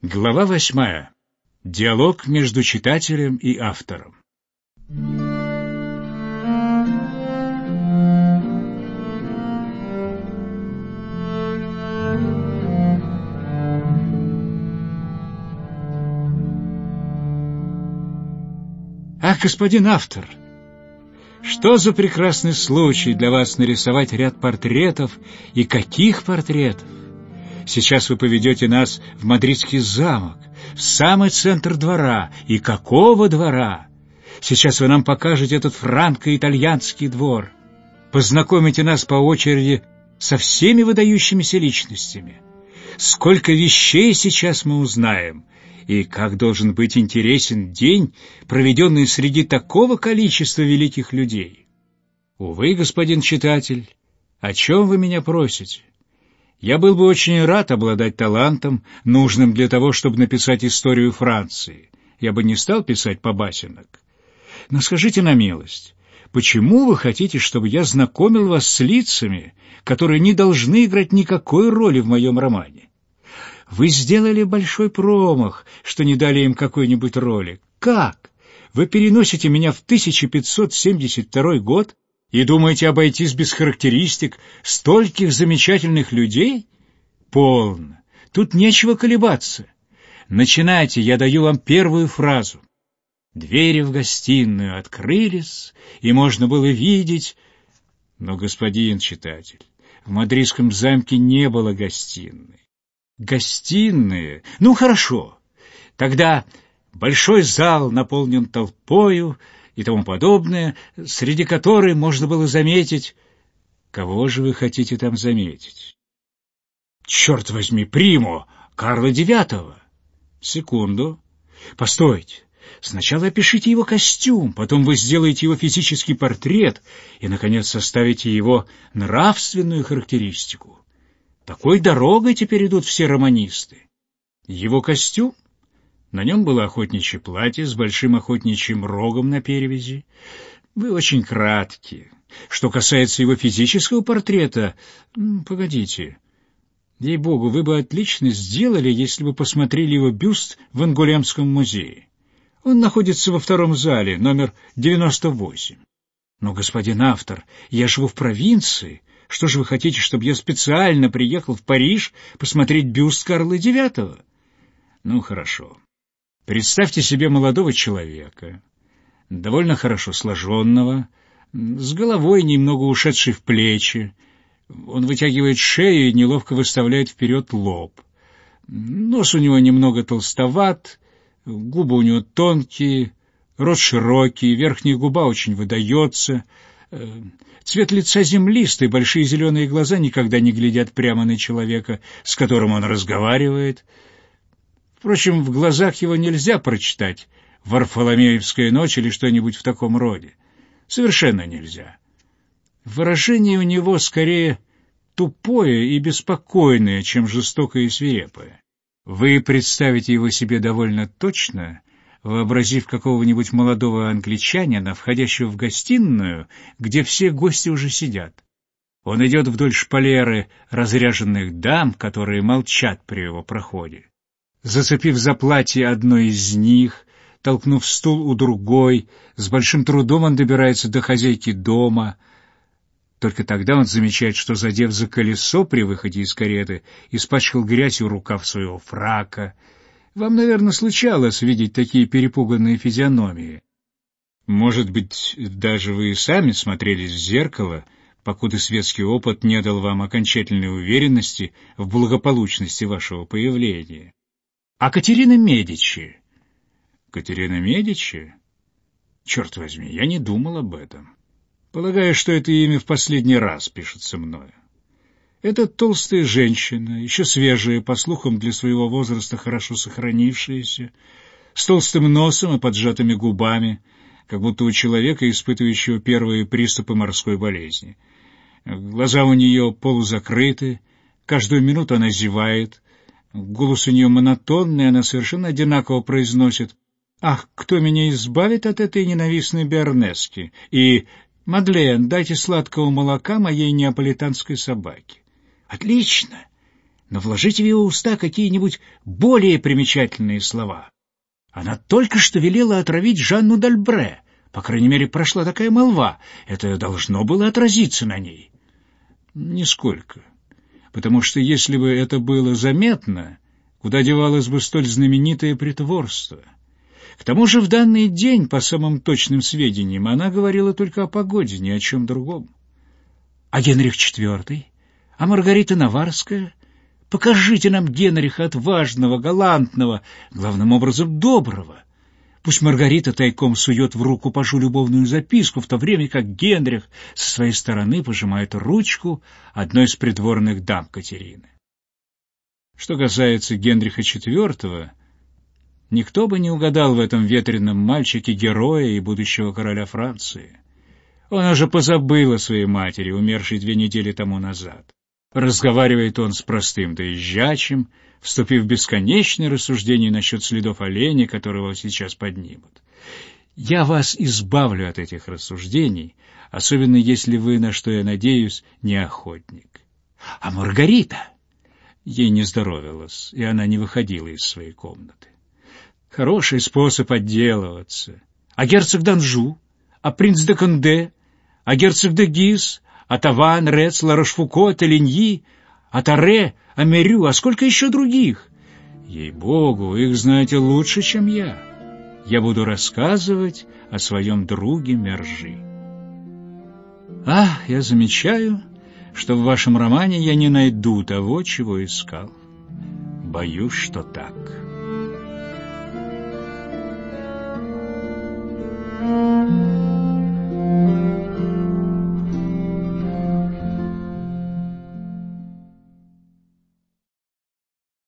Глава 8. Диалог между читателем и автором. Ах, господин автор, что за прекрасный случай для вас нарисовать ряд портретов, и каких портретов! Сейчас вы поведете нас в мадридский замок, в самый центр двора. И какого двора? Сейчас вы нам покажете этот франко-итальянский двор. Познакомите нас по очереди со всеми выдающимися личностями. Сколько вещей сейчас мы узнаем, и как должен быть интересен день, проведенный среди такого количества великих людей. Увы, господин читатель, о чем вы меня просите? Я был бы очень рад обладать талантом, нужным для того, чтобы написать историю Франции. Я бы не стал писать побасенок. Но скажите на милость, почему вы хотите, чтобы я знакомил вас с лицами, которые не должны играть никакой роли в моем романе? Вы сделали большой промах, что не дали им какой-нибудь роли. Как? Вы переносите меня в 1572 год и думаете обойтись без характеристик стольких замечательных людей? Полно. Тут нечего колебаться. Начинайте, я даю вам первую фразу. Двери в гостиную открылись, и можно было видеть... Но, господин читатель, в мадридском замке не было гостиной. Гостиные? Ну, хорошо. Тогда большой зал наполнен толпою и тому подобное, среди которой можно было заметить... Кого же вы хотите там заметить? Черт возьми, Примо, Карла IX. Секунду. Постойте. Сначала опишите его костюм, потом вы сделаете его физический портрет и, наконец, составите его нравственную характеристику. Такой дорогой теперь идут все романисты. Его костюм? На нем было охотничье платье с большим охотничьим рогом на перевязи. Вы очень кратки. Что касается его физического портрета... Погодите. Ей-богу, вы бы отлично сделали, если бы посмотрели его бюст в Ангулемском музее. Он находится во втором зале, номер 98. Но, господин автор, я живу в провинции. Что же вы хотите, чтобы я специально приехал в Париж посмотреть бюст Карла IX? Ну, хорошо. Представьте себе молодого человека, довольно хорошо сложенного, с головой немного ушедшей в плечи. Он вытягивает шею и неловко выставляет вперед лоб. Нос у него немного толстоват, губы у него тонкие, рот широкий, верхняя губа очень выдается. Цвет лица землистый, большие зеленые глаза никогда не глядят прямо на человека, с которым он разговаривает. Впрочем, в глазах его нельзя прочитать «Варфоломеевская ночь» или что-нибудь в таком роде. Совершенно нельзя. Выражение у него скорее тупое и беспокойное, чем жестокое и свирепое. Вы представите его себе довольно точно, вообразив какого-нибудь молодого англичанина, входящего в гостиную, где все гости уже сидят. Он идет вдоль шпалеры разряженных дам, которые молчат при его проходе. Зацепив за платье одной из них, толкнув стул у другой, с большим трудом он добирается до хозяйки дома. Только тогда он замечает, что, задев за колесо при выходе из кареты, испачкал грязью рукав своего фрака. Вам, наверное, случалось видеть такие перепуганные физиономии. Может быть, даже вы и сами смотрелись в зеркало, покуда светский опыт не дал вам окончательной уверенности в благополучности вашего появления. А Катерина Медичи? Катерина Медичи? Черт возьми, я не думал об этом. Полагаю, что это имя в последний раз пишется мною. Это толстая женщина, еще свежая, по слухам, для своего возраста хорошо сохранившаяся, с толстым носом и поджатыми губами, как будто у человека, испытывающего первые приступы морской болезни. Глаза у нее полузакрыты, каждую минуту она зевает, голос у нее монотонный, она совершенно одинаково произносит «Ах, кто меня избавит от этой ненавистной Бернески?» и «Мадлен, дайте сладкого молока моей неаполитанской собаке». Отлично! но вложите в его уста какие-нибудь более примечательные слова. Она только что велела отравить Жанну д'Альбре. По крайней мере, прошла такая молва. Это должно было отразиться на ней. Нисколько. Потому что если бы это было заметно, куда девалось бы столь знаменитое притворство? К тому же в данный день, по самым точным сведениям, она говорила только о погоде, ни о чем другом. А Генрих IV? А Маргарита Наварская? Покажите нам Генриха отважного, галантного, главным образом доброго. Пусть Маргарита тайком сует в руку пажу любовную записку, в то время как Генрих со своей стороны пожимает ручку одной из придворных дам Катерины. Что касается Генриха IV, никто бы не угадал в этом ветреном мальчике героя и будущего короля Франции. Он уже позабыл о своей матери, умершей 2 недели тому назад. Разговаривает он с простым доезжачим, вступив в бесконечные рассуждения насчет следов оленя, которого сейчас поднимут. Я вас избавлю от этих рассуждений, особенно если вы, на что я надеюсь, не охотник. А Маргарита? Ей не здоровилось, и она не выходила из своей комнаты. Хороший способ отделываться. А герцог d'Анжу? А принц де Конде? А герцог де Гиз? А Таван, Рец, Ла-Рошфуко, Теленьи? А Таре? А Мерю? А сколько еще других? Ей-богу, их знаете лучше, чем я. Я буду рассказывать о своем друге Мержи. Я замечаю, что в вашем романе я не найду того, чего искал. Боюсь, что так.